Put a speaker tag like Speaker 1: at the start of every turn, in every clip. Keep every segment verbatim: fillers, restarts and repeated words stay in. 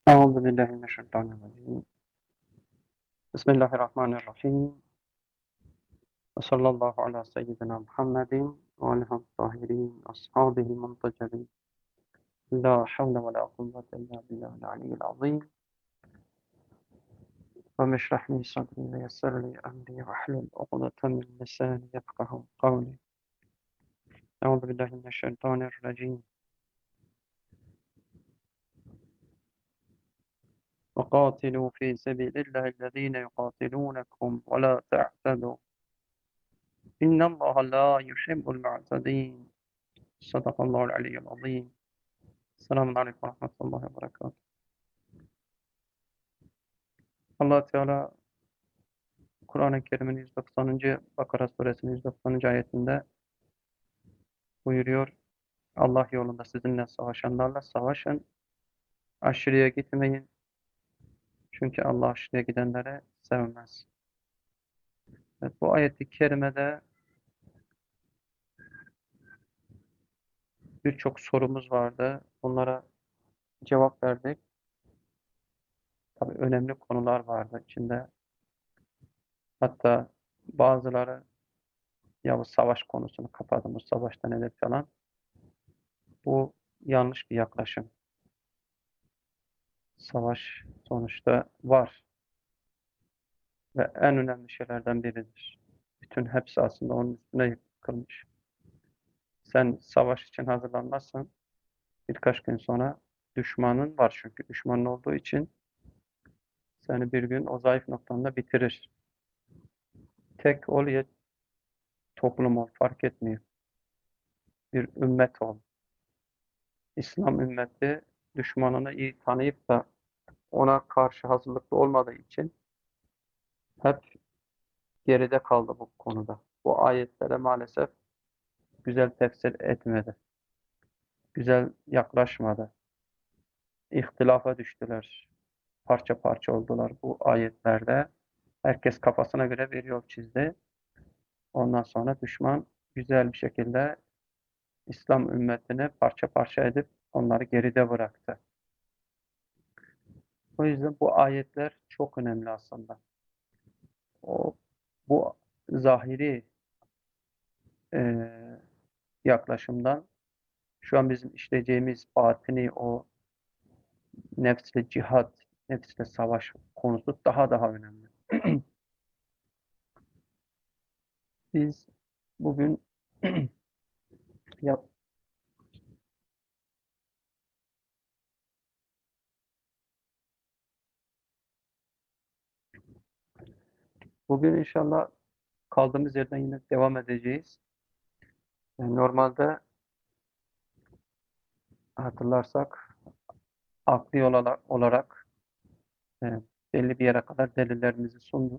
Speaker 1: أعوذ بالله من الشيطان الرجيم بسم الله الرحمن الرحيم وصلى الله على سيدنا محمد وعلى الطاهرين أصحابه المنتجبين لا حول ولا قوة إلا بالله العلي العظيم رب اشرح لي صدري ويسر لي أمري واحلل عقدة من لساني يفقه قولي أعوذ بالله من الشيطان الرجيم وقاتلوا في سبيل الله الذين يقاتلونكم ولا تعتدوا إن الله لا يحب المعتدين صدق الله العلي العظيم. Selamun Aleyküm ve Rahmetullahi ve Berekatuhu. Allah Teala Kur'an-ı Kerim'in yüz doksanıncı. Bakara suresinin yüz doksanıncı ayetinde buyuruyor. Allah yolunda sizinle savaşanlarla savaşın. Aşırıya gitmeyin. Çünkü Allah aşırıya gidenlere sevmez. Evet, bu ayet-i kerimede birçok sorumuz vardı. Bunlara cevap verdik. Tabii önemli konular vardı içinde. Hatta bazıları ya bu savaş konusunu kapadım, bu savaşta nedir falan. Bu yanlış bir yaklaşım. Savaş sonuçta var ve en önemli şeylerden biridir. Bütün hepsi aslında onun üstüne yıkılmış. Sen savaş için hazırlanmazsan birkaç gün sonra düşmanın var, çünkü düşmanın olduğu için seni bir gün o zayıf noktanda bitirir. Tek ol ya toplum ol, fark etmiyor. Bir ümmet ol. İslam ümmeti düşmanını iyi tanıyıp da ona karşı hazırlıklı olmadığı için hep geride kaldı bu konuda. Bu ayetlere maalesef güzel tefsir etmedi. Güzel yaklaşmadı. İhtilafa düştüler. Parça parça oldular bu ayetlerde. Herkes kafasına göre bir yol çizdi. Ondan sonra düşman güzel bir şekilde İslam ümmetini parça parça edip onları geride bıraktı. O yüzden bu ayetler çok önemli aslında. O, bu zahiri e, yaklaşımdan şu an bizim işleyeceğimiz batini, o nefsle cihat, nefsle savaş konusu daha daha önemli. Biz bugün yap, bugün inşallah kaldığımız yerden yine devam edeceğiz. Yani normalde hatırlarsak akli olarak, olarak e, belli bir yere kadar delillerimizi sunduk.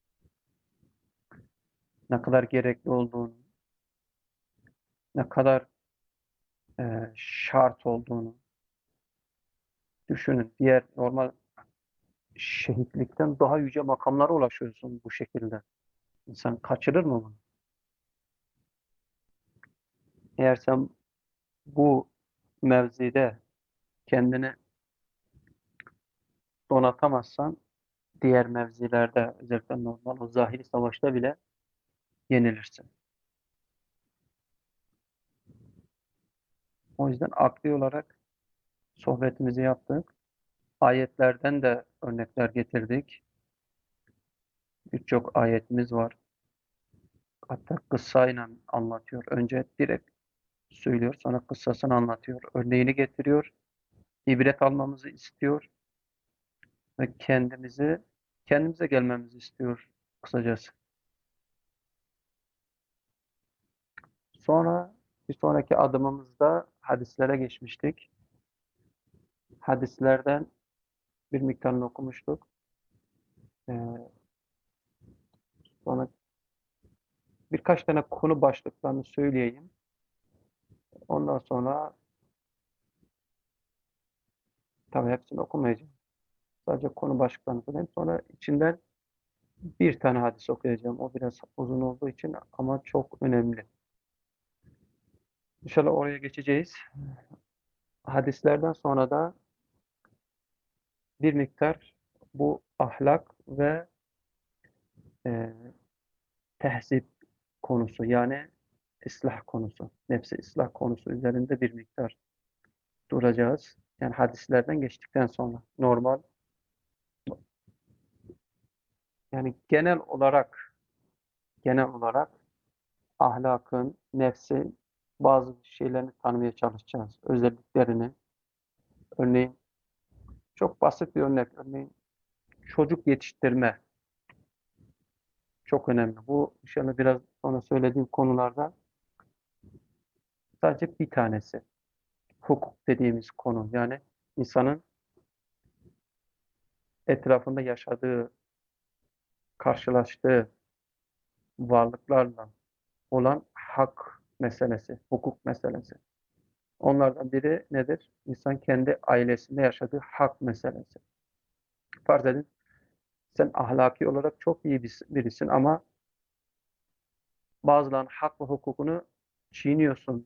Speaker 1: Ne kadar gerekli olduğunu, ne kadar e, şart olduğunu düşünün. Diğer normal şehitlikten daha yüce makamlara ulaşıyorsun bu şekilde. İnsan kaçırır mı bunu? Eğer sen bu mevzide kendini donatamazsan diğer mevzilerde, özellikle normal o zahiri savaşta bile yenilirsin. O yüzden akli olarak sohbetimizi yaptık. Ayetlerden de örnekler getirdik. Birçok ayetimiz var. Hatta kıssayla anlatıyor. Önce direkt söylüyor, sonra kıssasını anlatıyor. Örneğini getiriyor. İbret almamızı istiyor ve kendimizi kendimize gelmemizi istiyor kısacası. Sonra bir sonraki adımımızda hadislere geçmiştik. Hadislerden bir miktarını okumuştuk. Ee, Sonra birkaç tane konu başlıklarını söyleyeyim. Ondan sonra tabii hepsini okumayacağım. Sadece konu başlıklarını söyleyeyim. Sonra içinden bir tane hadis okuyacağım. O biraz uzun olduğu için ama çok önemli. İnşallah oraya geçeceğiz. Hadislerden sonra da bir miktar bu ahlak ve e, tehzip konusu yani ıslah konusu, nefsi ıslah konusu üzerinde bir miktar duracağız. Yani hadislerden geçtikten sonra normal yani genel olarak genel olarak ahlakın, nefsin bazı şeylerini tanımaya çalışacağız. Özelliklerini. Örneğin çok basit bir örnek. Örneğin çocuk yetiştirme çok önemli. Bu inşallah biraz sonra söylediğim konularda sadece bir tanesi. Hukuk dediğimiz konu. Yani insanın etrafında yaşadığı, karşılaştığı varlıklarla olan hak meselesi, hukuk meselesi. Onlardan biri nedir? İnsan kendi ailesinde yaşadığı hak meselesi. Farz edin, sen ahlaki olarak çok iyi birisin ama bazılarının hak ve hukukunu çiğniyorsun.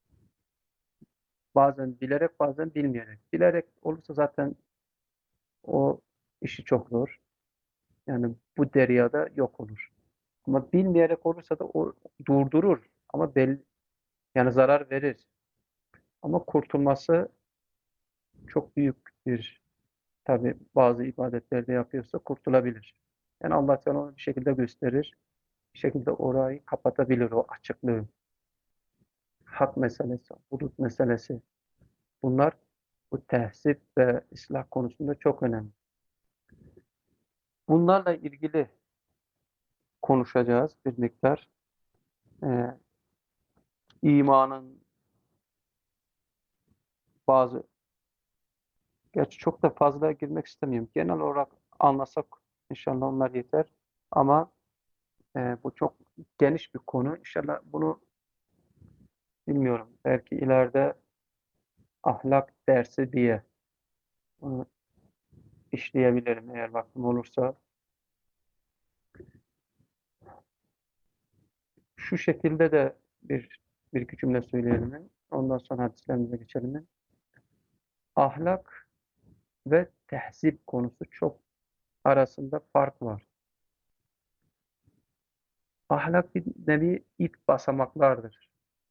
Speaker 1: Bazen bilerek, bazen bilmeyerek. Bilerek olursa zaten o işi çok zor. Yani bu deryada yok olur. Ama bilmeyerek olursa da o durdurur. Ama belli, yani zarar verir. Ama kurtulması çok büyük bir, tabii bazı ibadetlerde yapıyorsa kurtulabilir. Yani Allah Teala onu bir şekilde gösterir. Bir şekilde orayı kapatabilir o açıklığı. Hak meselesi, hudut meselesi. Bunlar bu tehzip ve ıslah konusunda çok önemli. Bunlarla ilgili konuşacağız bir miktar. Ee, imanın bazı, gerçi çok da fazla girmek istemiyorum. Genel olarak anlasak inşallah onlar yeter. Ama e, bu çok geniş bir konu. İnşallah bunu bilmiyorum. Belki ileride ahlak dersi diye bunu işleyebilirim eğer vaktim olursa. Şu şekilde de bir bir iki cümle söyleyelim. Ondan sonra hadislerimize geçelim. Ahlak ve tehzip konusu çok arasında fark var. Ahlak bir nevi ilk basamaklardır.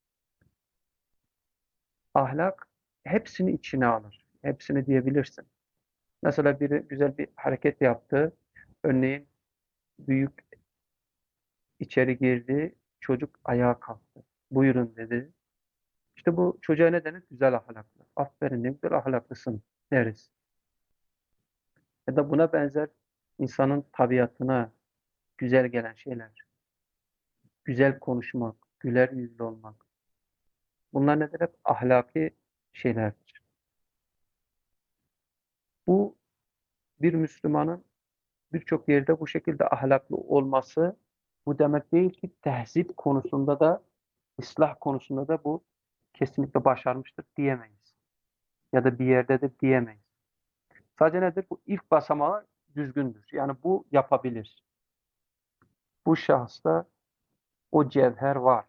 Speaker 1: Ahlak hepsini içine alır. Hepsini diyebilirsin. Mesela biri güzel bir hareket yaptı. Örneğin büyük içeri girdi. Çocuk ayağa kalktı. Buyurun dedi. İşte bu çocuğa ne denir? Güzel ahlaklı. Aferin, ne güzel ahlaklısın deriz. Ya da buna benzer insanın tabiatına güzel gelen şeyler. Güzel konuşmak, güler yüzlü olmak. Bunlar nedir? Hep ahlaki şeylerdir. Bu bir Müslümanın birçok yerde bu şekilde ahlaklı olması bu demek değil ki tehzip konusunda da ıslah konusunda da bu kesinlikle başarmıştır diyemeyiz. Ya da bir yerde de diyemeyiz. Sadece nedir? Bu ilk basamağı düzgündür. Yani bu yapabilir. Bu şahısta o cevher var.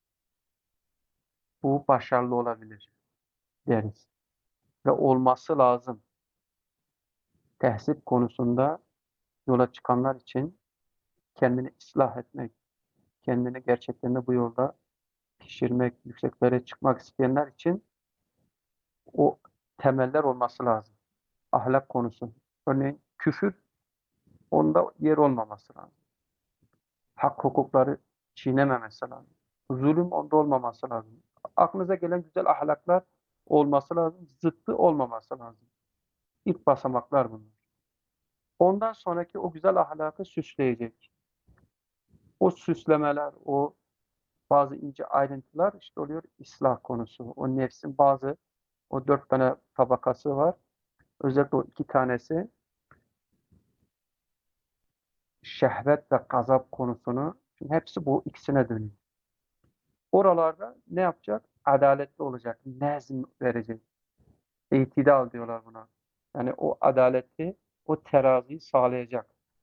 Speaker 1: Bu başarılı olabilir deriz. Ve olması lazım. Tehzip konusunda yola çıkanlar için kendini ıslah etmek, kendini gerçekten de bu yolda pişirmek, yükseklere çıkmak isteyenler için o temeller olması lazım. Ahlak konusu. Örneğin küfür, onda yer olmaması lazım. Hak hukukları çiğnememesi lazım. Zulüm onda olmaması lazım. Aklınıza gelen güzel ahlaklar olması lazım. Zıttı olmaması lazım. İlk basamaklar bunlar. Ondan sonraki o güzel ahlakı süsleyecek. O süslemeler, o bazı ince ayrıntılar işte oluyor ıslah konusu. O nefsin bazı, o dört tane tabakası var. Özellikle o iki tanesi şehvet ve gazap konusunu, çünkü hepsi bu ikisine dönüyor. Oralarda ne yapacak? Adaletli olacak. Nezm verecek. İtidal diyorlar buna. Yani o adaleti, o teraziyi sağlayacak.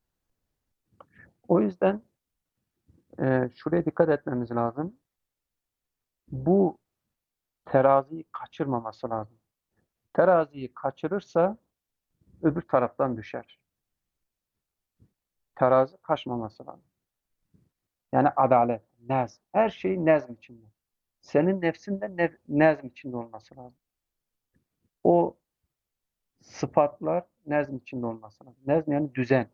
Speaker 1: O yüzden e, şuraya dikkat etmemiz lazım. Bu teraziyi kaçırmaması lazım. Teraziyi kaçırırsa öbür taraftan düşer. Terazi kaçmaması lazım. Yani adalet, nezm. Her şey nezm içinde. Senin nefsin de ne, nezm içinde olması lazım. O sıfatlar nezm içinde olması lazım. Nezm yani düzen,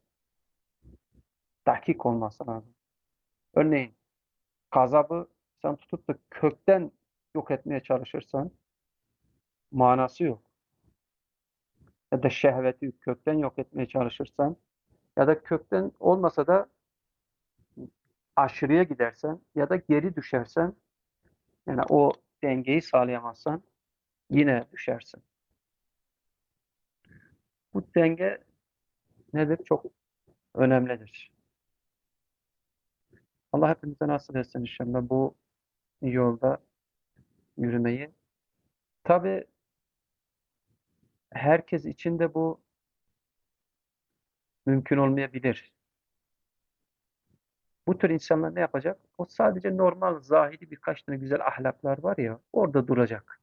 Speaker 1: dakik olması lazım. Örneğin gazabı sen tutup da kökten yok etmeye çalışırsan manası yok. Ya da şehveti kökten yok etmeye çalışırsan ya da kökten olmasa da aşırıya gidersen ya da geri düşersen yani o dengeyi sağlayamazsan yine düşersin. Bu denge nedir? Çok önemlidir. Allah hepimize nasip etsin inşallah bu yolda yürümeyi. Tabii herkes için de bu mümkün olmayabilir. Bu tür insanlar ne yapacak? O sadece normal, zahiri birkaç tane güzel ahlaklar var ya, orada duracak.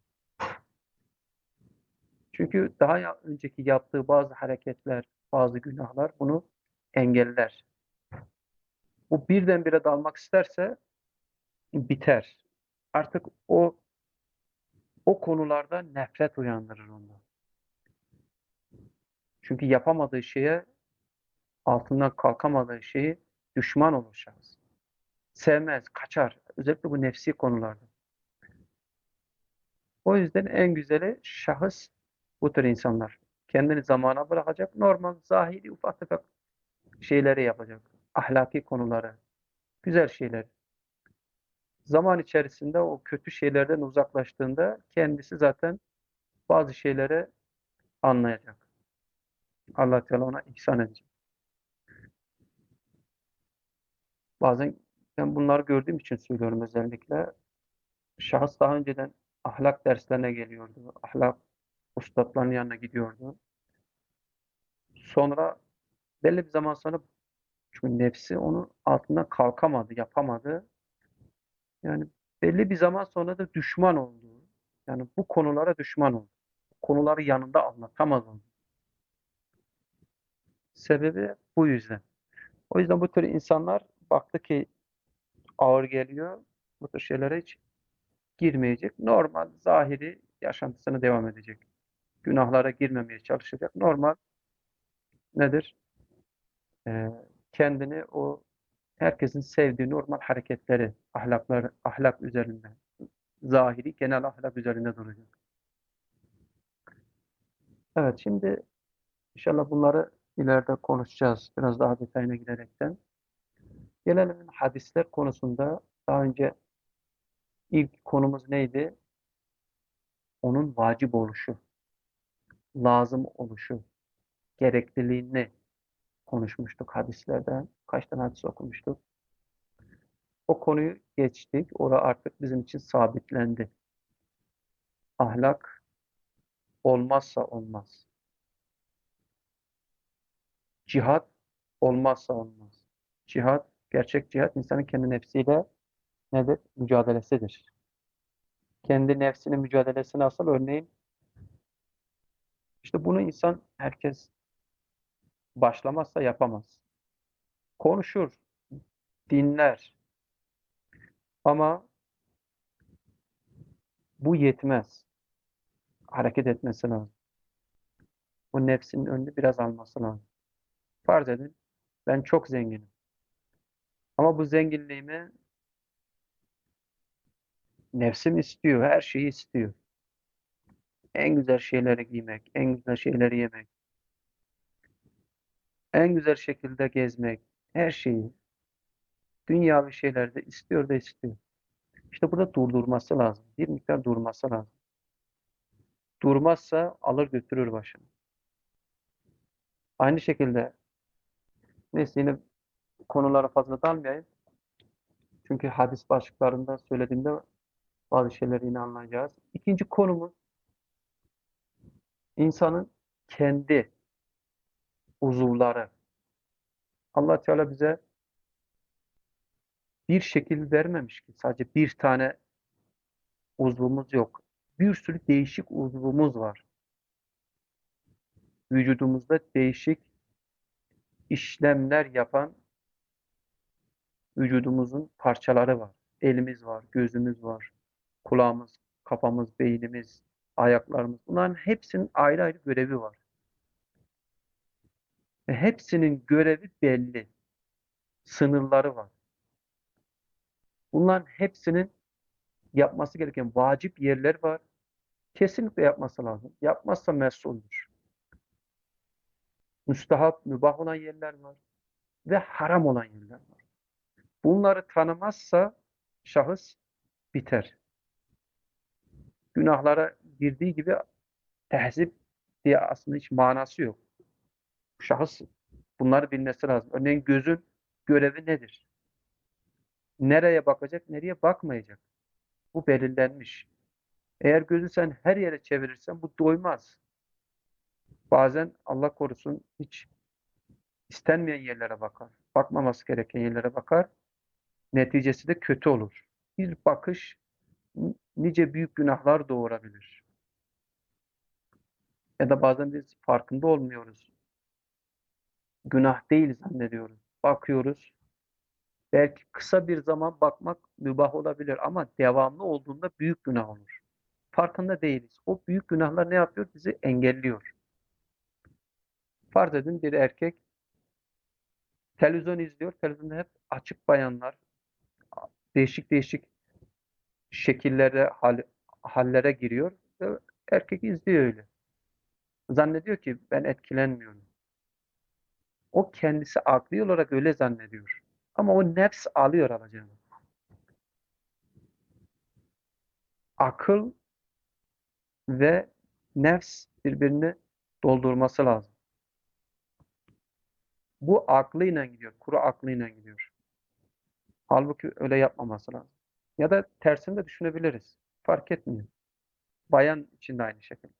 Speaker 1: Çünkü daha ya- önceki yaptığı bazı hareketler, bazı günahlar bunu engeller. Bu birdenbire dalmak isterse biter. Artık o o konularda nefret uyandırır onda. Çünkü yapamadığı şeye, altından kalkamadığı şeyi düşman olur şahıs. Sevmez, kaçar. Özellikle bu nefsi konularda. O yüzden en güzeli şahıs bu tür insanlar. Kendini zamana bırakacak. Normal, zahiri, ufak tefek şeyleri yapacak. Ahlaki konuları, güzel şeyler. Zaman içerisinde o kötü şeylerden uzaklaştığında kendisi zaten bazı şeyleri anlayacak. Allah Teala ona ihsan edecek. Bazen ben bunları gördüğüm için söylüyorum özellikle. Şahıs daha önceden ahlak derslerine geliyordu. Ahlak ustalarının yanına gidiyordu. Sonra belli bir zaman sonra çünkü nefsi onun altından kalkamadı, yapamadı. Yani belli bir zaman sonra da düşman oldu. Yani bu konulara düşman oldu. Konuları yanında anlatamaz oldu. Sebebi bu yüzden. O yüzden bu tür insanlar baktı ki ağır geliyor. Bu tür şeylere hiç girmeyecek. Normal, zahiri yaşantısına devam edecek. Günahlara girmemeye çalışacak. Normal nedir? Ee, kendini o herkesin sevdiği normal hareketleri, ahlakları, ahlak üzerinde, zahiri genel ahlak üzerinde duracak. Evet, şimdi inşallah bunları ileride konuşacağız. Biraz daha detayına girerekten. Gelelim hadisler konusunda. Daha önce ilk konumuz neydi? Onun vacip oluşu, lazım oluşu, gerekliliğini konuşmuştuk hadislerden. Kaç tane hadis okumuştuk. O konuyu geçtik. Orada artık bizim için sabitlendi. Ahlak olmazsa olmaz. Cihat olmazsa olmaz. Cihat, gerçek cihat insanın kendi nefsiyle nedir? Mücadelesidir. Kendi nefsinin mücadelesi nasıl? Örneğin işte bunu insan herkes başlamazsa yapamaz. Konuşur, dinler ama bu yetmez. Hareket etmesi lazım. O nefsinin önünü biraz alması lazım. Farz edin ben çok zenginim. Ama bu zenginliğimi nefsim istiyor, her şeyi istiyor. En güzel şeyleri giymek, en güzel şeyleri yemek, en güzel şekilde gezmek, her şeyi, dünyavi şeylerde istiyor da istiyor. İşte burada durdurması lazım. Bir miktar durması lazım. Durmazsa alır götürür başını. Aynı şekilde neyse yine konulara fazla dalmayayım. Çünkü hadis başlıklarında söylediğimde bazı şeyleri yine anlayacağız. İkinci konumuz insanın kendi uzuvları. Allah Teala bize bir şekil vermemiş ki. Sadece bir tane uzvumuz yok. Bir sürü değişik uzvumuz var. vücudumuzda değişik işlemler yapan vücudumuzun parçaları var. Elimiz var, gözümüz var, kulağımız, kafamız, beynimiz, ayaklarımız. Bunların hepsinin ayrı ayrı görevi var. Ve hepsinin görevi belli. Sınırları var. Bunların hepsinin yapması gereken vacip yerler var. Kesinlikle yapması lazım. Yapmazsa mesuldür. Müstahap, mübah olan yerler var. Ve haram olan yerler var. Bunları tanımazsa şahıs biter. Günahlara girdiği gibi tehzip diye aslında hiç manası yok. Şahıs bunları bilmesi lazım. Örneğin gözün görevi nedir? Nereye bakacak, nereye bakmayacak? Bu belirlenmiş. Eğer gözü sen her yere çevirirsen bu doymaz. Bazen Allah korusun hiç istenmeyen yerlere bakar. Bakmaması gereken yerlere bakar. Neticesi de kötü olur. Bir bakış nice büyük günahlar doğurabilir. Ya da bazen biz farkında olmuyoruz. Günah değil zannediyoruz. Bakıyoruz. Belki kısa bir zaman bakmak mübah olabilir ama devamlı olduğunda büyük günah olur. Farkında değiliz. O büyük günahlar ne yapıyor? Bizi engelliyor. Farz edin bir erkek televizyon izliyor. Televizyonda hep açık bayanlar, değişik değişik şekillere, hal, hallere giriyor. Ve erkek izliyor öyle. Zannediyor ki ben etkilenmiyorum. O kendisi akli olarak öyle zannediyor. Ama o nefs alıyor alacağını. Akıl ve nefs birbirini doldurması lazım. Bu aklıyla gidiyor. Kuru aklıyla gidiyor. Halbuki öyle yapmaması lazım. Ya da tersini de düşünebiliriz. Fark etmiyor. Bayan için de aynı şekilde.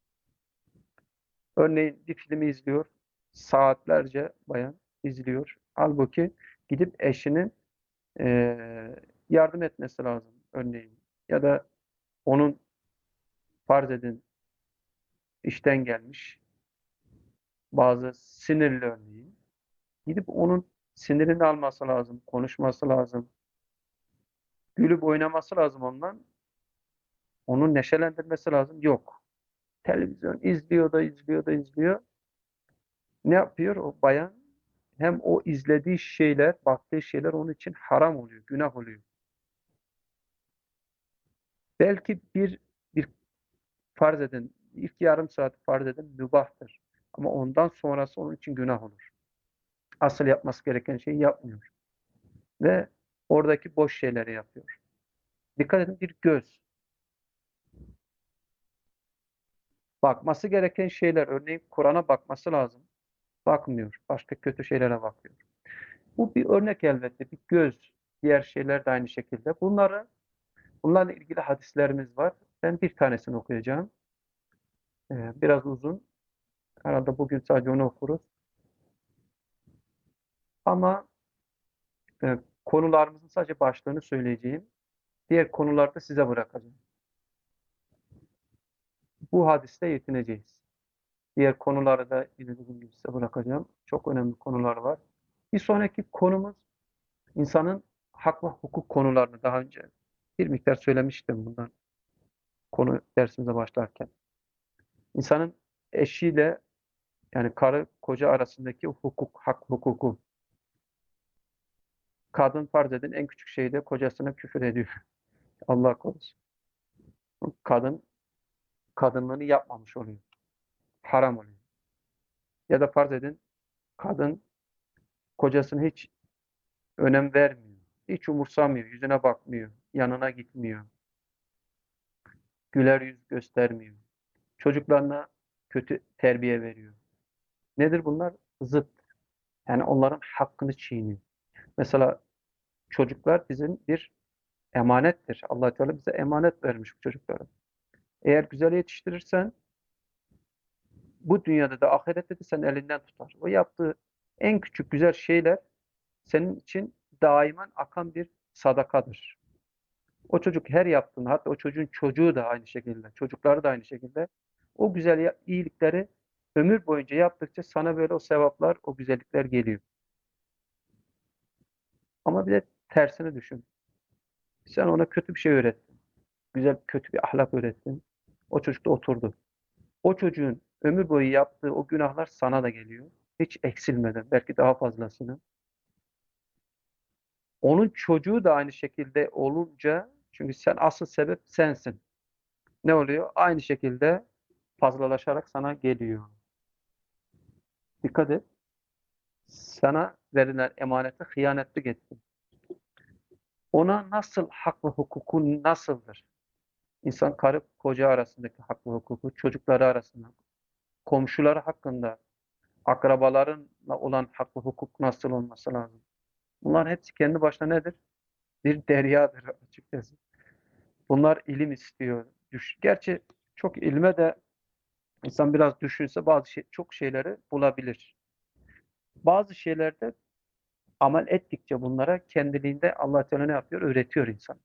Speaker 1: Örneğin bir filmi izliyor. Saatlerce bayan izliyor. Halbuki gidip eşinin eee, yardım etmesi lazım örneğin. Ya da onun farz edin işten gelmiş bazı sinirli örneğin. Gidip onun sinirini alması lazım, konuşması lazım. Gülüp oynaması lazım ondan. Onu neşelendirmesi lazım. Yok. Televizyon izliyor da izliyor da izliyor. Ne yapıyor o bayan? Hem o izlediği şeyler, baktığı şeyler onun için haram oluyor, günah oluyor. Belki bir bir farz edin, ilk yarım saat farz edin mübahtır. Ama ondan sonrası onun için günah olur. Asıl yapması gereken şeyi yapmıyor. Ve oradaki boş şeyleri yapıyor. Dikkat edin bir göz. Bakması gereken şeyler, örneğin Kur'an'a bakması lazım. Bakmıyor. Başka kötü şeylere bakıyor. Bu bir örnek elbette. Bir göz. Diğer şeyler de aynı şekilde. Bunları, bunlarla ilgili hadislerimiz var. Ben bir tanesini okuyacağım. Ee, biraz uzun. Herhalde bugün sadece onu okuruz. Ama e, konularımızın sadece başlığını söyleyeceğim. Diğer konularda size bırakacağım. Bu hadiste yetineceğiz. Diğer konuları da yine dediğim gibi size bırakacağım. Çok önemli konular var. Bir sonraki konumuz insanın hak ve hukuk konularını daha önce bir miktar söylemiştim bundan konu dersimize başlarken. İnsanın eşiyle yani karı koca arasındaki hukuk, hak hukuku. Kadın farz edin en küçük şeyde kocasına küfür ediyor. Allah korusun. Kadın kadınlığını yapmamış oluyor. Haram oluyor. Ya da farz edin kadın kocasına hiç önem vermiyor. Hiç umursamıyor. Yüzüne bakmıyor. Yanına gitmiyor. Güler yüz göstermiyor. Çocuklarına kötü terbiye veriyor. Nedir bunlar? Zıt. Yani onların hakkını çiğniyor. Mesela çocuklar bizim bir emanettir. Allah Teala bize emanet vermiş bu çocukları. Eğer güzel yetiştirirsen bu dünyada da ahirette de sen elinden tutar. O yaptığı en küçük güzel şeyler senin için daiman akan bir sadakadır. O çocuk her yaptığını, hatta o çocuğun çocuğu da aynı şekilde, çocukları da aynı şekilde o güzel iyilikleri ömür boyunca yaptıkça sana böyle o sevaplar, o güzellikler geliyor. Ama bir de tersini düşün. Sen ona kötü bir şey öğrettin. Güzel, kötü bir ahlak öğrettin. O çocuk da oturdu. O çocuğun ömür boyu yaptığı o günahlar sana da geliyor. Hiç eksilmeden, belki daha fazlasını. Onun çocuğu da aynı şekilde olunca, çünkü sen asıl sebep sensin. Ne oluyor? Aynı şekilde fazlalaşarak sana geliyor. Dikkat et. Sana verilen emanete hıyanetlik ettin. Ona nasıl hak ve hukuku nasıldır? İnsan karı koca arasındaki hak ve hukuku, çocukları arasında, komşuları hakkında, akrabalarınla olan hak ve hukuk nasıl olması lazım? Bunlar hepsi kendi başına nedir? Bir deryadır açıkçası. Bunlar ilim istiyor. Düş Gerçi çok ilme de insan biraz düşünse bazı şey, çok şeyleri bulabilir. Bazı şeylerde amel ettikçe bunlara kendiliğinde Allah Teala ne yapıyor? Öğretiyor insan.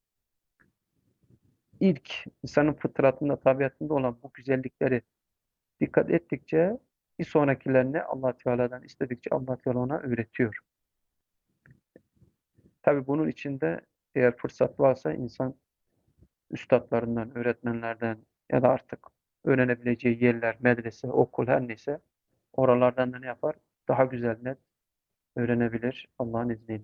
Speaker 1: İlk insanın fıtratında, tabiatında olan bu güzellikleri dikkat ettikçe bir sonrakilerini Allah Teala'dan istedikçe Allah Teala ona öğretiyor. Tabii bunun içinde eğer fırsat varsa insan üstadlarından, öğretmenlerden ya da artık öğrenebileceği yerler, medrese, okul her neyse oralardan da ne yapar? Daha güzel net öğrenebilir Allah'ın izniyle.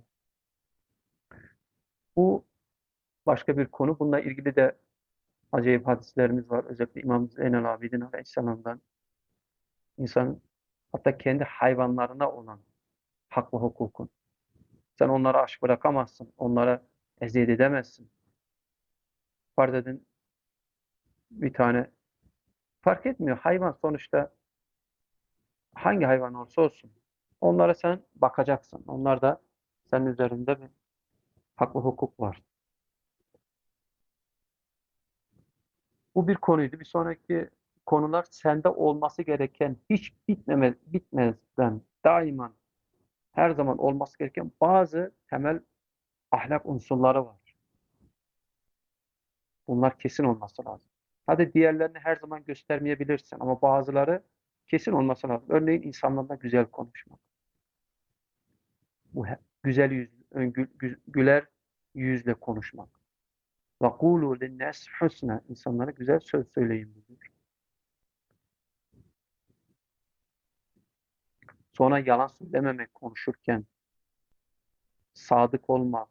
Speaker 1: Bu başka bir konu. Bununla ilgili de acayip hadislerimiz var. Özellikle İmam Zeynel Abidin Aleyhisselam'dan insan hatta kendi hayvanlarına olan hak ve hukukun. Sen onlara aşk bırakamazsın. Onlara eziyet edemezsin. Farz edin bir tane fark etmiyor. Hayvan sonuçta hangi hayvan olursa olsun. Onlara sen bakacaksın. Onlar da senin üzerinde bir hak ve hukuk var. Bu bir konuydu. Bir sonraki konular sende olması gereken hiç bitmemez, bitmezden daima her zaman olması gereken bazı temel ahlak unsurları var. Bunlar kesin olması lazım. Hadi diğerlerini her zaman göstermeyebilirsin ama bazıları kesin olması lazım. Örneğin insanlarla güzel konuşmak. Bu güzel yüz, gü- güler yüzle konuşmak. وَقُولُوا لِلنَّاسِ حُسْنًا İnsanlara güzel söz söyleyin diyor. Sonra yalan söylememek konuşurken, sadık olmak.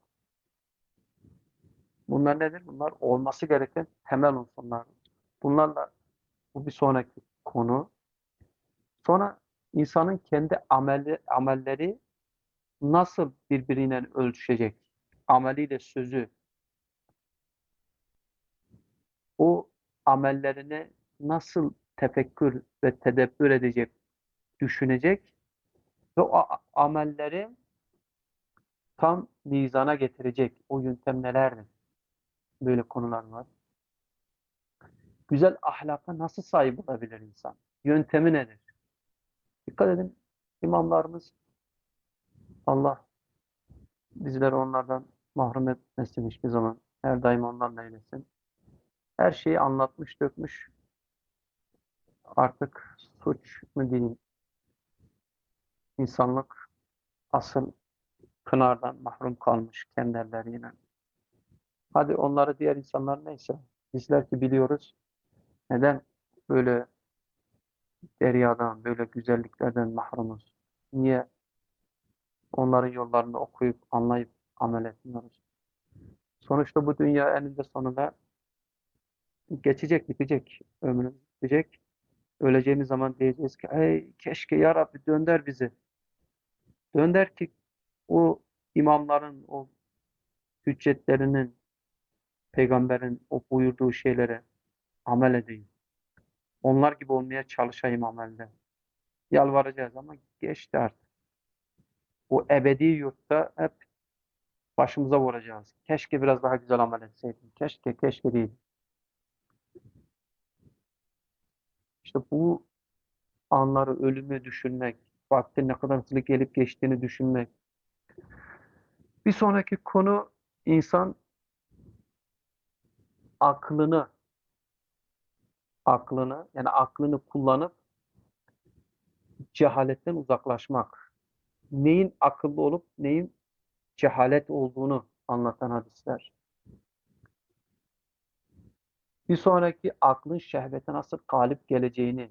Speaker 1: Bunlar nedir? Bunlar olması gereken temel unsurlar. Bunlarla bu bir sonraki konu. Sonra insanın kendi ameli, amelleri nasıl birbiriyle ölçüşecek? Ameliyle sözü, o amellerini nasıl tefekkür ve tedebbür edecek, düşünecek ve o amelleri tam mizana getirecek. O yöntem nelerdir? Böyle konular var. Güzel ahlaka nasıl sahip olabilir insan? Yöntemi nedir? Dikkat edin, imamlarımız Allah bizleri onlardan mahrum etmesin hiçbir zaman. Her daim ondan eylesin. Her şeyi anlatmış, dökmüş. Artık suç mu diyeyim, insanlık asıl pınardan mahrum kalmış kendi elleriyle. Hadi onları diğer insanlar neyse. Bizler ki biliyoruz. Neden böyle deryadan, böyle güzelliklerden mahrumuz? Niye onların yollarını okuyup, anlayıp amel etmiyoruz? Sonuçta bu dünya eninde sonunda geçecek, bitecek. Ömrümüz bitecek. Öleceğimiz zaman diyeceğiz ki, ey keşke ya Rabbi dönder bizi. Dönder ki o imamların, o hüccetlerinin, peygamberin o buyurduğu şeylere amel edeyim. Onlar gibi olmaya çalışayım amelde. Yalvaracağız ama geçti artık. O ebedi yurtta hep başımıza vuracağız. Keşke biraz daha güzel amel etseydim. Keşke, keşke değil. İşte bu anları, ölümü düşünmek, vaktin ne kadar hızlı gelip geçtiğini düşünmek. Bir sonraki konu insan aklını, aklını yani aklını kullanıp cehaletten uzaklaşmak. Neyin akıllı olup neyin cehalet olduğunu anlatan hadisler. Bir sonraki aklın şehvete nasıl galip geleceğini,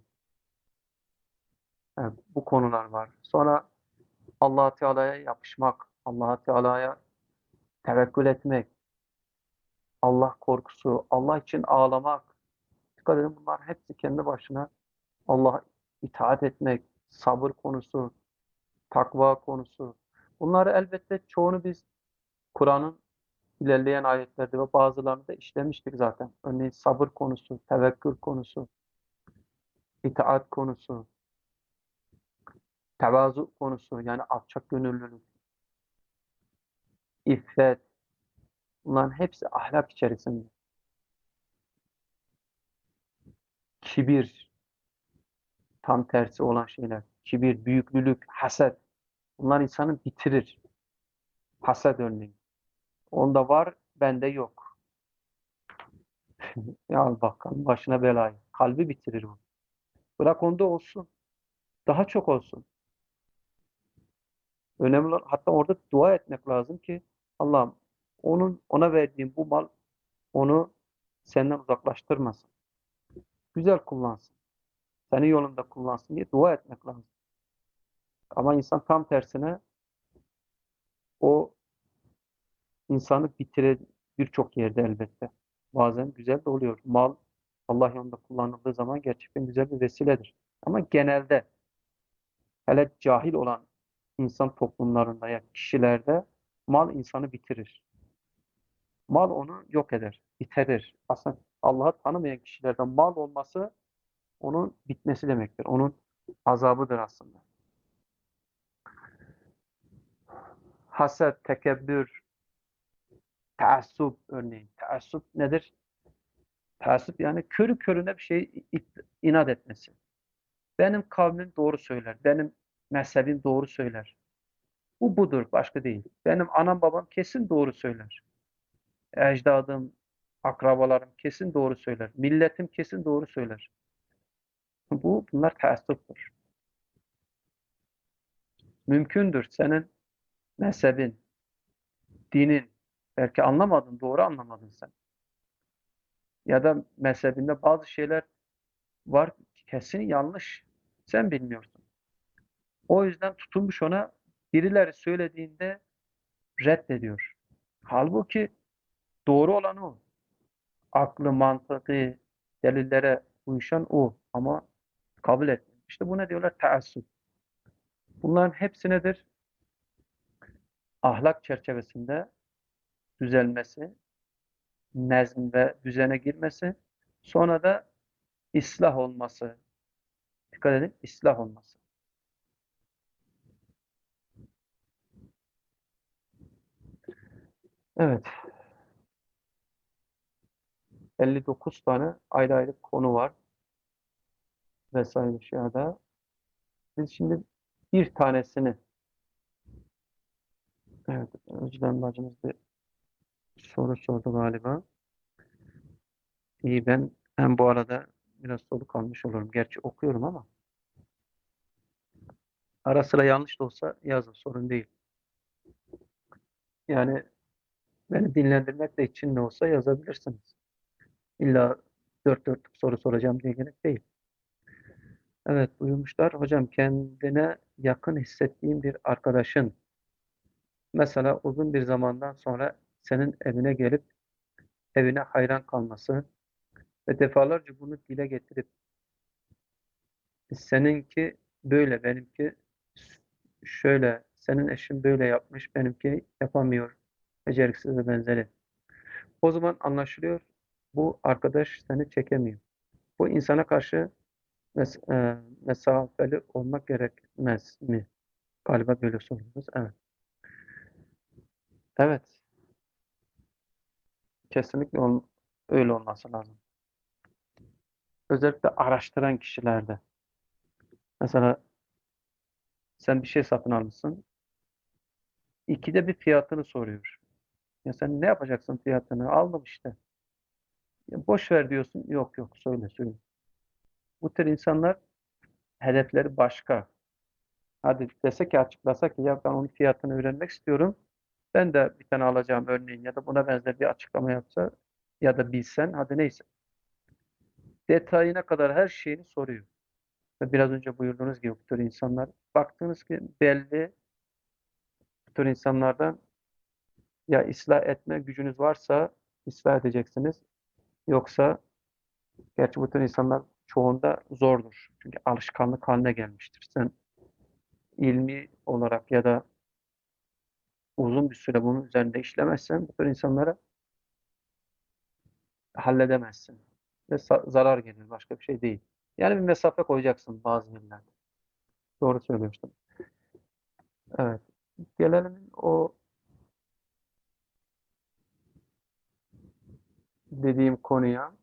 Speaker 1: yani bu konular var. Sonra Allah Teala'ya yapışmak, Allah Teala'ya tevekkül etmek, Allah korkusu, Allah için ağlamak. Dikkat edin, bunlar hepsi kendi başına Allah'a itaat etmek, sabır konusu, takva konusu. Bunları elbette çoğunu biz Kur'an'ın ilerleyen ayetlerde ve bazılarını da işlemiştik zaten. Örneğin sabır konusu, tevekkül konusu, itaat konusu, tevazu konusu, yani alçak gönüllülük, iffet, bunların hepsi ahlak içerisinde. Kibir, tam tersi olan şeyler. Kibir, büyüklülük, haset. Bunlar insanı bitirir. Haset örneğin. Onda var, bende yok. Ya al bakalım başına belayı. Kalbi bitirir bu. Bırak onda olsun. Daha çok olsun. Önemli olan, hatta orada dua etmek lazım ki Allah'ım, onun ona verdiğim bu mal onu senden uzaklaştırmasın. Güzel kullansın. Senin yolunda kullansın diye dua etmek lazım. Ama insan tam tersine, o insanı bitiren birçok yerde elbette. Bazen güzel de oluyor. Mal Allah yolunda kullanıldığı zaman gerçekten güzel bir vesiledir. Ama genelde, hele cahil olan insan toplumlarında ya kişilerde, mal insanı bitirir. Mal onu yok eder, bitirir. Aslında Allah'ı tanımayan kişilerden mal olması onun bitmesi demektir. Onun azabıdır aslında. Haset, tekebbür, teassup örneğin. Teassup nedir? Teassup yani körü körüne bir şey inat etmesi. Benim kavmim doğru söyler. Benim mezhebim doğru söyler. Bu budur, başka değil. Benim anam babam kesin doğru söyler. Ecdadım, akrabalarım kesin doğru söyler. Milletim kesin doğru söyler. Bu, bunlar teessüptür. Mümkündür senin mezhebin, dinin, belki anlamadın, doğru anlamadın sen. Ya da mezhebinde bazı şeyler var, kesin yanlış. Sen bilmiyorsun. O yüzden tutulmuş ona, birileri söylediğinde reddediyor. Halbuki doğru olan o. Aklı, mantığı, delillere uyuşan o. Ama kabul etmiyor. İşte bu ne diyorlar? Teessüp. Bunların hepsi nedir? Ahlak çerçevesinde düzelmesi, nezm ve düzene girmesi, sonra da ıslah olması. Dikkat edin, ıslah olması. Evet, elli dokuz tane ayrı ayrı konu var vesaire şeyde. Biz şimdi bir tanesini, evet, Özlem bacımız bir soru sordu galiba. İyi, ben hem bu arada biraz soluk almış olurum. Gerçi okuyorum ama ara sıra yanlış da olsa yazın, sorun değil. Yani beni dinlendirmek de için ne olsa yazabilirsiniz. İlla dört dörtlük soru soracağım diye gerek değil. Evet, buyurmuşlar. Hocam, kendine yakın hissettiğin bir arkadaşın mesela uzun bir zamandan sonra senin evine gelip evine hayran kalması ve defalarca bunu dile getirip seninki böyle, benimki şöyle, senin eşin böyle yapmış, benimki yapamıyor, beceriksiz ve benzeri. O zaman anlaşılıyor, bu arkadaş seni çekemiyor. Bu insana karşı mes e, mesafeli olmak gerekmez mi? Galiba böyle sorunuz. Evet. Evet. Kesinlikle ol- öyle olması lazım. Özellikle araştıran kişilerde. Mesela sen bir şey satın almışsın. İkide bir fiyatını soruyor. Ya sen ne yapacaksın fiyatını? Aldım işte. Ya boş ver diyorsun. Yok yok, söyle söyle. Bu tür insanlar hedefleri başka. Hadi dese ki, açıklasa ki ya ben onun fiyatını öğrenmek istiyorum. Ben de bir tane alacağım örneğin, ya da buna benzer bir açıklama yapsa ya da bilsen, hadi neyse. Detayına kadar her şeyini soruyor. Ve biraz önce buyurduğunuz gibi bu tür insanlar, baktığınız ki belli, bu tür insanlardan ya ıslah etme gücünüz varsa ıslah edeceksiniz. Yoksa, gerçi bu tür insanlar çoğunda zordur. Çünkü alışkanlık haline gelmiştir. Sen ilmi olarak ya da uzun bir süre bunun üzerinde işlemezsen bu tür insanlara halledemezsin. Ve sa- zarar gelir. Başka bir şey değil. Yani bir mesafe koyacaksın bazı yerlerde. Doğru söylüyorsun. Evet. Gelelim o dediğim konuya.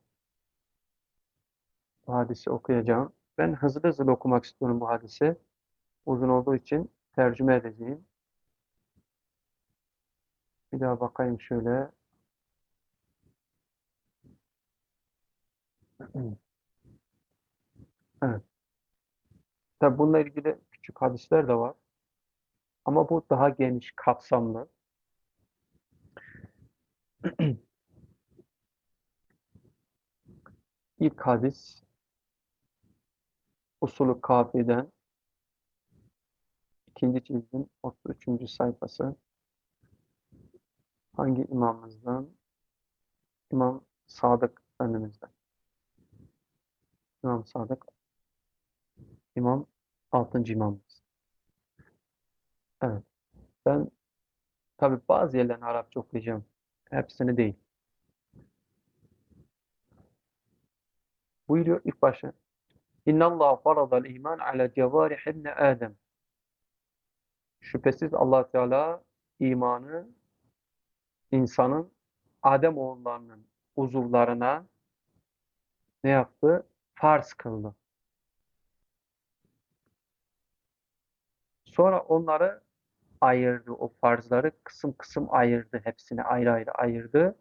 Speaker 1: Bu hadisi okuyacağım. Ben hızlı hızlı okumak istiyorum bu hadisi. Uzun olduğu için tercüme edeceğim. Bir daha bakayım şöyle. Evet. Tabii bununla ilgili küçük hadisler de var. Ama bu daha geniş, kapsamlı. İlk hadis Usulü Kafi'den, ikinci cildin otuz üçüncü sayfası. Hangi imamımızdan? İmam Sadık Efendimiz'den. İmam Sadık, İmam altıncı imamımız. Evet. Ben tabii bazı yerlerini Arapça okuyacağım. Hepsini değil. Buyuruyor ilk başta. İnnallâhu faradal iman ala cevarih ibni Adem. Şüphesiz Allah Teala imanı insanın Adem oğullarının uzuvlarına ne yaptı? Farz kıldı. Sonra onları ayırdı. O farzları kısım kısım ayırdı. Hepsini ayrı ayrı ayırdı.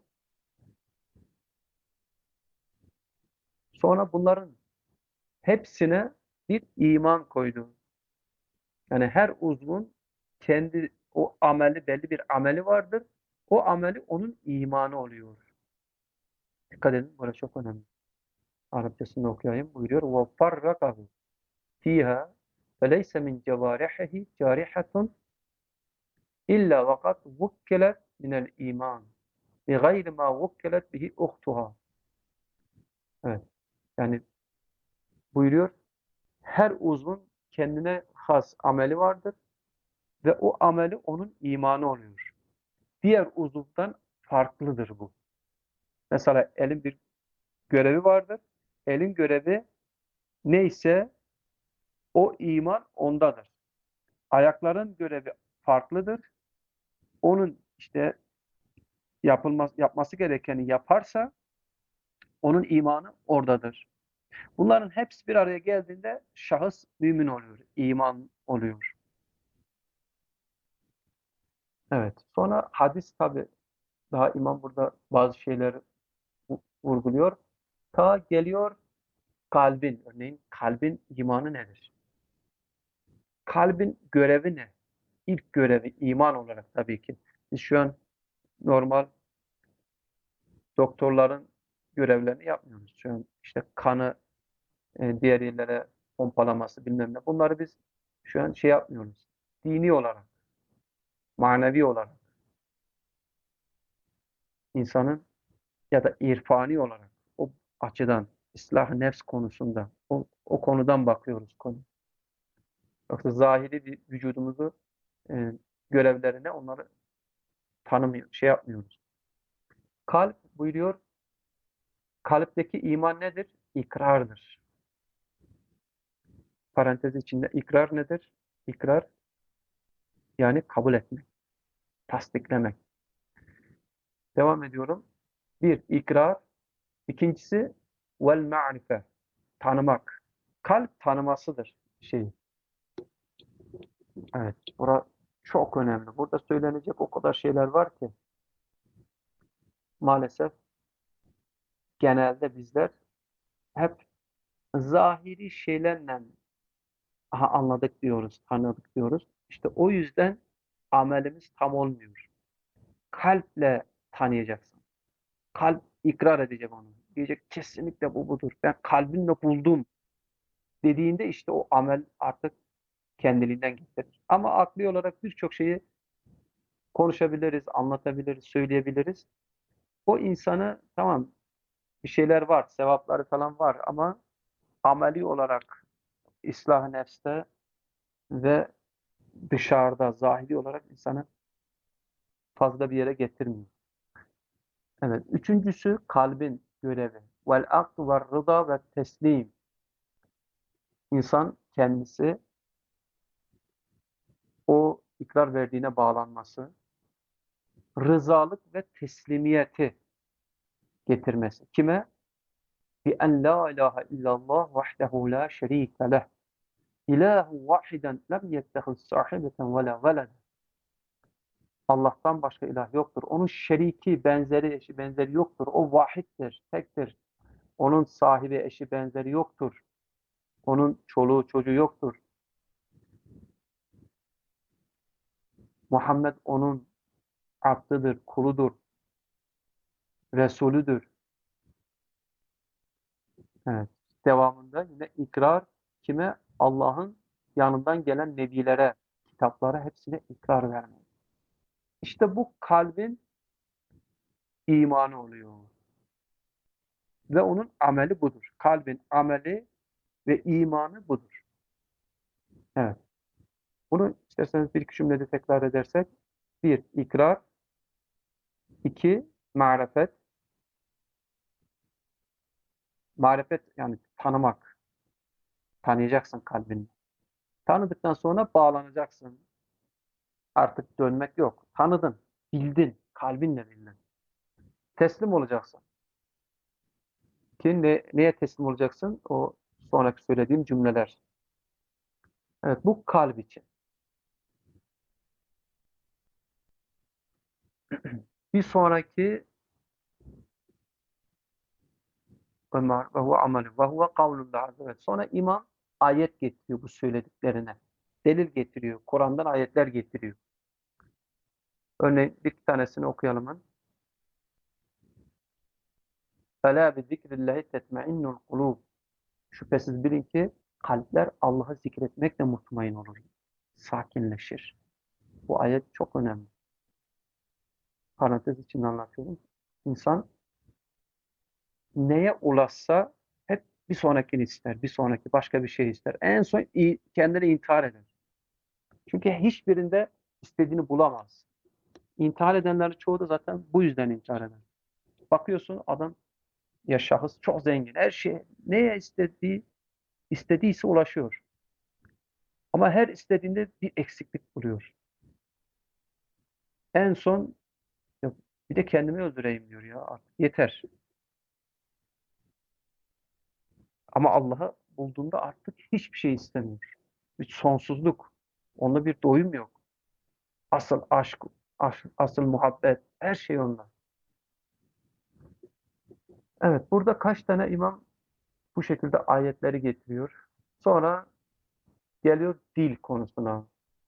Speaker 1: Sonra bunların hepsine bir iman koydu. Yani her uzvun kendi o ameli, belli bir ameli vardır. O ameli onun imanı oluyor. Dikkat edin, burası çok önemli. Arapçasını okuyayım. Buyuruyor. وَفَرَّقَهُ فِيهَا فَلَيْسَ مِنْ جَوَارِحِهِ جَارِحَةٌ إِلَّا وَقَدْ وُكِّلَتْ مِنَ الْإِيمَانِ بِغَيْرِ مَا وُكِّلَتْ بِهِ اُخْتُهَا. Evet. Yani buyuruyor. Her uzvun kendine has ameli vardır ve o ameli onun imanı oluyor. Diğer uzuvdan farklıdır bu. Mesela elin bir görevi vardır. Elin görevi neyse o iman ondadır. Ayakların görevi farklıdır. Onun işte yapılması, yapması gerekeni yaparsa onun imanı oradadır. Bunların hepsi bir araya geldiğinde şahıs mümin oluyor, iman oluyor. Evet. Sonra hadis tabi, daha imam burada bazı şeyleri vurguluyor. Ta geliyor kalbin, örneğin kalbin imanı nedir? Kalbin görevi ne? İlk görevi iman olarak tabii ki. Biz şu an normal doktorların görevlerini yapmıyoruz. Şu an işte kanı e, diğer yerlere pompalaması bilmem ne. Bunları biz şu an şey yapmıyoruz. Dini olarak, manevi olarak, insanın ya da irfani olarak o açıdan, ıslah-ı nefs konusunda o, o konudan bakıyoruz konu. Yoksa zahiri bir vücudumuzu e, görevlerine onları tanımıyor, şey yapmıyoruz. Kalp buyuruyor, kalpteki iman nedir? İkrardır. Parantez içinde ikrar nedir? İkrar yani kabul etmek, tasdiklemek. Devam ediyorum. Bir, ikrar. İkincisi vel ma'rife. Tanımak. Kalp tanımasıdır şey. Evet. Bura çok önemli. Burada söylenecek o kadar şeyler var ki maalesef genelde bizler hep zahiri şeylerle aha anladık diyoruz, tanıdık diyoruz. İşte o yüzden amelimiz tam olmuyor. Kalple tanıyacaksın. Kalp ikrar edecek onu. Diyecek kesinlikle bu budur. Ben kalbimle buldum dediğinde işte o amel artık kendiliğinden getirir. Ama akli olarak birçok şeyi konuşabiliriz, anlatabiliriz, söyleyebiliriz. O insanı tamam bir şeyler var, sevapları falan var ama ameli olarak ıslah-ı nefste ve dışarıda, zahiri olarak insanı fazla bir yere getirmiyor. Evet. Üçüncüsü kalbin görevi. Vel aklu ve rıda ve teslim. İnsan kendisi o ikrar verdiğine bağlanması, rızalık ve teslimiyeti getirmesi. Kime? Bi en la ilahe illallah vahdehu la şerike leh. İlahu vahiden lem yettehiz sahibeten ve la veled. Allah'tan başka ilah yoktur. Onun şeriki, benzeri, eşi, benzeri yoktur. O vahittir, tektir. Onun sahibi, eşi, benzeri yoktur. Onun çoluğu, çocuğu yoktur. Muhammed onun abdıdır, kuludur, Resulüdür. Evet. Devamında yine ikrar kime? Allah'ın yanından gelen nebilere, kitaplara hepsine ikrar vermek. İşte bu kalbin imanı oluyor. Ve onun ameli budur. Kalbin ameli ve imanı budur. Evet. Bunu isterseniz bir iki cümlede tekrar edersek. Bir, ikrar. İki, marifet. Marifet yani tanımak. Tanıyacaksın kalbini. Tanıdıktan sonra bağlanacaksın. Artık dönmek yok. Tanıdın, bildin, kalbinle bildin. Teslim olacaksın. Ki ne, neye teslim olacaksın? O sonraki söylediğim cümleler. Evet, bu kalp için. Bir sonraki Ömer ve huve amelü ve huve kavlullah azze ve celle. Sonra imam ayet getiriyor bu söylediklerine. Delil getiriyor. Kur'an'dan ayetler getiriyor. Örneğin bir tanesini okuyalım. فَلَا بِذِكْرِ اللّٰهِ تَتْمَئِنُّ الْقُلُوبِ. Şüphesiz bilin ki kalpler Allah'ı zikretmekle mutmain olur. Sakinleşir. Bu ayet çok önemli. Parantez içinde anlatıyorum. İnsan neye ulaşsa hep bir sonrakini ister, bir sonraki başka bir şey ister. En son kendini intihar eder. Çünkü hiçbirinde istediğini bulamaz. İntihar edenlerin çoğu da zaten bu yüzden intihar eder. Bakıyorsun adam ya şahıs çok zengin. Her şey neye istediği istediyse ulaşıyor. Ama her istediğinde bir eksiklik buluyor. En son ya bir de kendimi öldüreyim diyor ya artık yeter. Ama Allah'ı bulduğunda artık hiçbir şey istemiyor. Bir sonsuzluk. Onda bir doyum yok. Asıl aşk, aşk, asıl muhabbet, her şey onda. Evet, burada kaç tane imam bu şekilde ayetleri getiriyor. Sonra geliyor dil konusuna.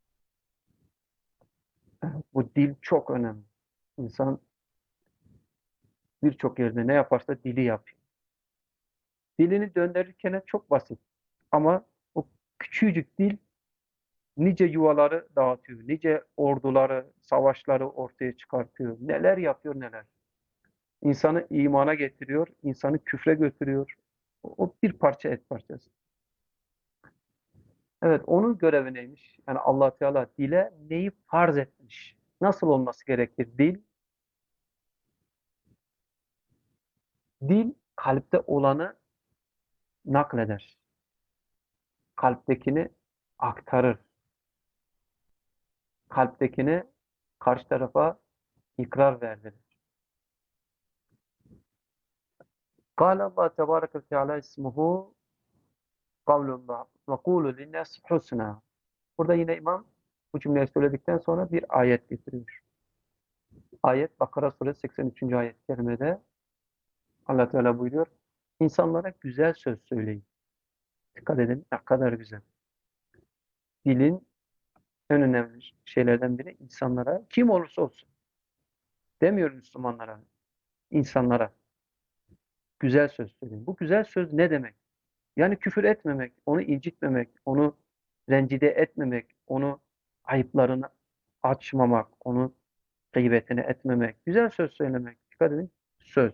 Speaker 1: Evet, bu dil çok önemli. İnsan birçok yerde ne yaparsa dili yapıyor. Dilini döndürürken çok basit. Ama o küçücük dil nice yuvaları dağıtıyor. Nice orduları, savaşları ortaya çıkartıyor. Neler yapıyor neler. İnsanı imana getiriyor, insanı küfre götürüyor. O o bir parça et parçası. Evet, onun görevi neymiş? Yani Allah Teala dile neyi farz etmiş? Nasıl olması gerekir? Dil, dil kalpte olanı nakleder. Kalptekini aktarır. Kalptekini karşı tarafa ikrar verdirir. قال الله تبارك وتعالى اسمه قول الله وقولوا للناس حسنا. Burada yine imam bu cümleyi söyledikten sonra bir ayet getiriyor. Ayet Bakara suresi seksen üçüncü ayet-i kerimede Allah Teala buyuruyor. İnsanlara güzel söz söyleyin. Dikkat edin ne kadar güzel. dilin en önemli şeylerden biri insanlara, kim olursa olsun, demiyorum Müslümanlara, insanlara güzel söz söyleyin. Bu güzel söz ne demek? Yani küfür etmemek, onu incitmemek, onu rencide etmemek, onu ayıplarını açmamak, onu gıybetini etmemek, güzel söz söylemek. Dikkat edin, söz.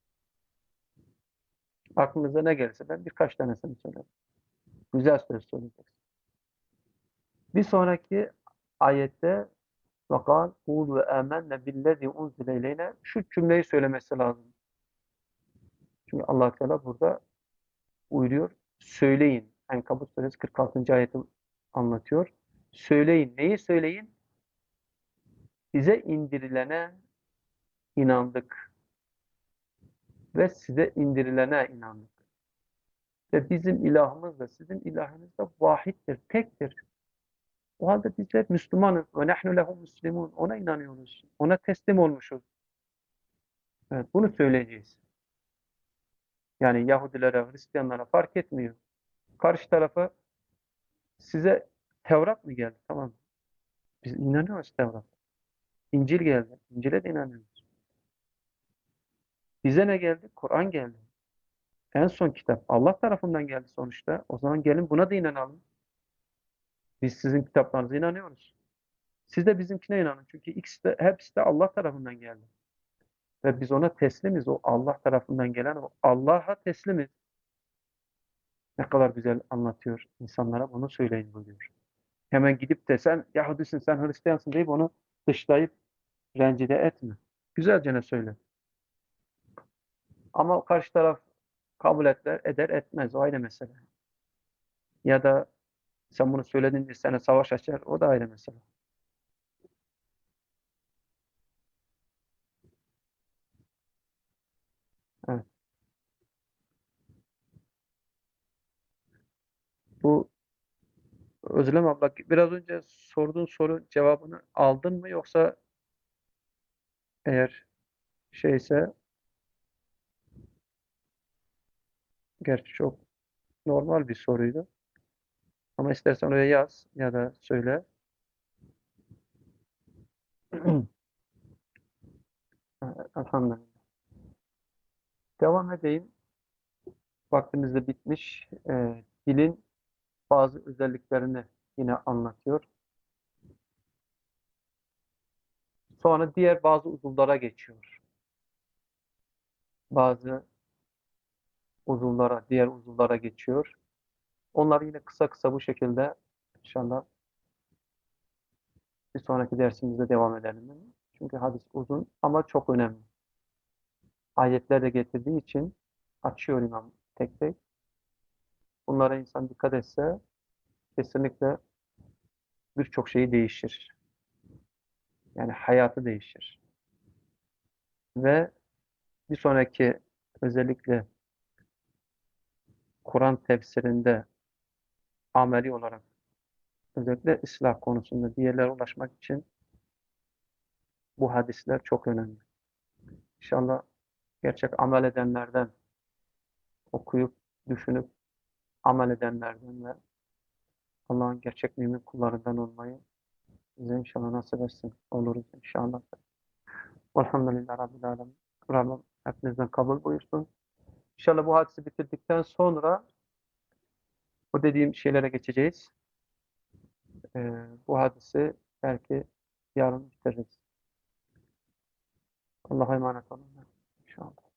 Speaker 1: Aklınıza ne gelirse ben birkaç tanesini söylerim. Güzel söz söyleyeceksin. Bir sonraki ayette وَقَالْ قُولُوا آمَنَّ بِالَّذِي اُنْزِلَ اِلَيْنَا şu cümleyi söylemesi lazım. Çünkü Allah Teala burada buyuruyor. Söyleyin. Ankabut suresi kırk altıncı ayeti anlatıyor. Söyleyin. Neyi söyleyin? Bize indirilene inandık. Ve size indirilene inandık. Ve bizim ilahımız da sizin ilahınız da vahittir, tektir. O halde bizler Müslümanız. Ve nehnu lehu muslimun. Ona inanıyoruz. Ona teslim olmuşuz. Evet, bunu söyleyeceğiz. Yani Yahudilere, Hristiyanlara fark etmiyor. Karşı tarafa size Tevrat mı geldi? Tamam. Biz inanıyoruz Tevrat. İncil geldi. İncil'e de inanıyoruz. Bize ne geldi? Kur'an geldi. En son kitap Allah tarafından geldi sonuçta. O zaman gelin buna da inanalım. Biz sizin kitaplarınıza inanıyoruz. Siz de bizimkine inanın. Çünkü ikisi de, hepsi de Allah tarafından geldi. Ve biz ona teslimiz. O Allah tarafından gelen o Allah'a teslimiz. Ne kadar güzel anlatıyor insanlara. Bunu söyleyin buyuruyor. Hemen gidip de sen Yahudisin, sen Hristiyansın deyip onu dışlayıp rencide etme. Güzelce ne söyle. Ama karşı taraf kabul eder, eder etmez. O ayrı mesele. Ya da sen bunu söyledin diye sana savaş açar. O da ayrı mesele. Evet. Bu Özlem abla biraz önce sorduğun soru cevabını aldın mı yoksa eğer şeyse gerçi çok normal bir soruydu. Ama istersen oraya yaz ya da söyle. Elhamdülillah. Devam edeyim. Vaktimiz de bitmiş. Ee, dilin bazı özelliklerini yine anlatıyor. Sonra diğer bazı uzuvlara geçiyor. Bazı uzuvlara, diğer uzuvlara geçiyor. Onları yine kısa kısa bu şekilde inşallah bir sonraki dersimizde devam edelim. Çünkü hadis uzun ama çok önemli. Ayetler de getirdiği için açıyor İmam tek tek. Bunlara insan dikkat etse kesinlikle birçok şeyi değişir. Yani hayatı değişir. Ve bir sonraki özellikle Kur'an tefsirinde ameli olarak özellikle ıslah konusunda bir yerlere ulaşmak için bu hadisler çok önemli. İnşallah gerçek amel edenlerden, okuyup, düşünüp amel edenlerden ve Allah'ın gerçek mümin kullarından olmayı bize inşallah nasip etsin. Oluruz inşallah. Elhamdülillah Rabbil Alemin. Rabbim hepinizden kabul buyursun. İnşallah bu hadisi bitirdikten sonra o dediğim şeylere geçeceğiz. Ee, bu hadisi belki yarın bitiririz. Allah'a emanet olun. İnşallah.